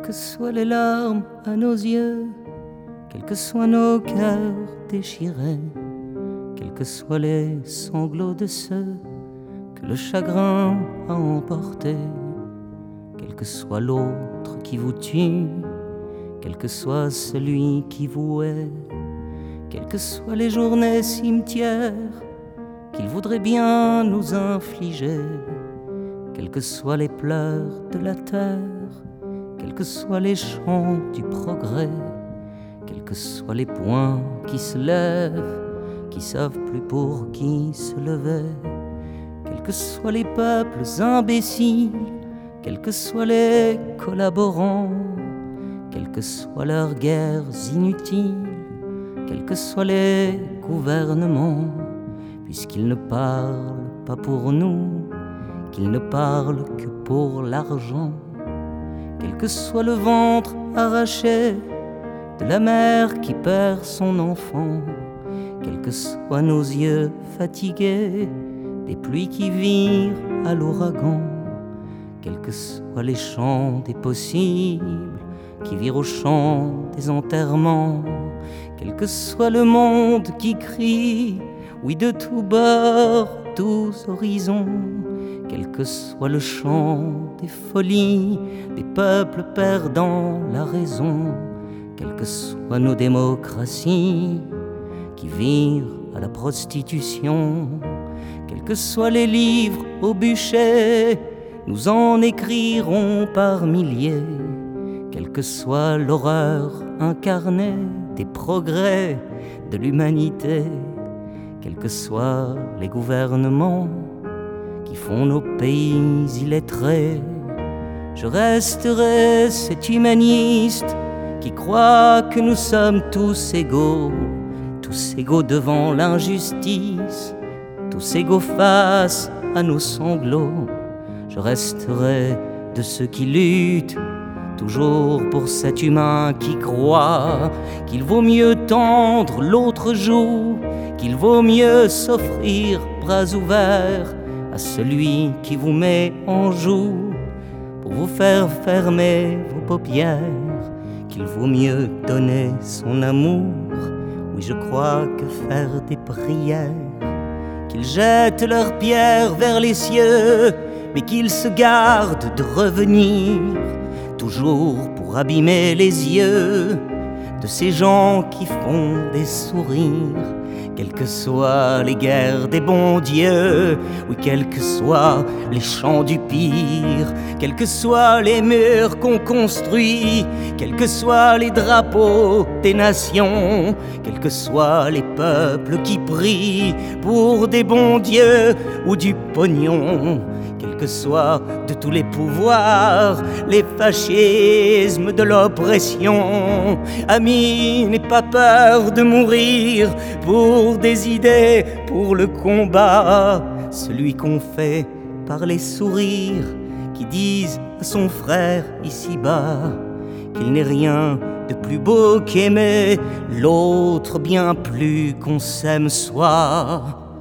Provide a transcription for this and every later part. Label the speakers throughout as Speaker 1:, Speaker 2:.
Speaker 1: que soient les larmes à nos yeux, quels que soient nos cœurs déchirés, quels que soient les sanglots de ceux que le chagrin a emportés, quel que soit l'autre qui vous tue, quel que soit celui qui vous hait, quelles que soient les journées cimetières qu'il voudrait bien nous infliger, quels que soient les pleurs de la terre, quels que soient les chants du progrès, quels que soient les poings qui se lèvent, qui savent plus pour qui se lever, quels que soient les peuples imbéciles, quels que soient les collaborants, quelles que soient leurs guerres inutiles, quels que soient les gouvernements, puisqu'ils ne parlent pas pour nous, qu'ils ne parlent que pour l'argent, quel que soit le ventre arraché de la mère qui perd son enfant, quels que soient nos yeux fatigués des pluies qui virent à l'ouragan, quels que soient les chants des possibles qui virent au chant des enterrements, quel que soit le monde qui crie, oui de tous bords, tous horizons, quel que soit le chant des folies, des peuples perdant la raison, quelles que soient nos démocraties qui virent à la prostitution, quels que soient les livres au bûcher, nous en écrirons par milliers, quelle que soit l'horreur incarnée des progrès de l'humanité, quels que soient les gouvernements qui font nos pays illettrés, je resterai cet humaniste qui croit que nous sommes tous égaux devant l'injustice, tous égaux face à nos sanglots. Je resterai de ceux qui luttent toujours pour cet humain qui croit qu'il vaut mieux tendre l'autre joue, qu'il vaut mieux s'offrir bras ouverts à celui qui vous met en joue pour vous faire fermer vos paupières, qu'il vaut mieux donner son amour, oui je crois, que faire des prières, qu'ils jettent leurs pierres vers les cieux, mais qu'ils se gardent de revenir toujours pour abîmer les yeux de ces gens qui font des sourires, quelles que soient les guerres des bons dieux, oui, quels que soient les chants du pire, quels que soient les murs qu'on construit, quels que soient les drapeaux des nations, quels que soient les peuples qui prient pour des bons dieux ou du pognon, quels que soient de tous les pouvoirs les fascismes de l'oppression, amis, n'aie pas peur de mourir pour des idées, pour le combat, celui qu'on fait par les sourires qui disent à son frère ici-bas qu'il n'est rien de plus beau qu'aimer l'autre bien plus qu'on s'aime soi.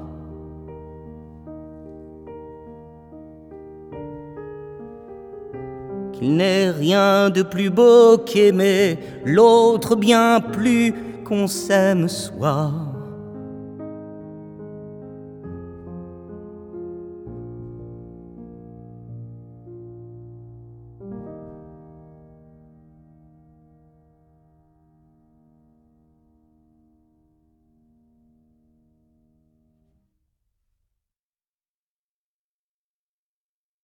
Speaker 1: Qu'il n'est rien de plus beau qu'aimer l'autre bien plus qu'on s'aime soi.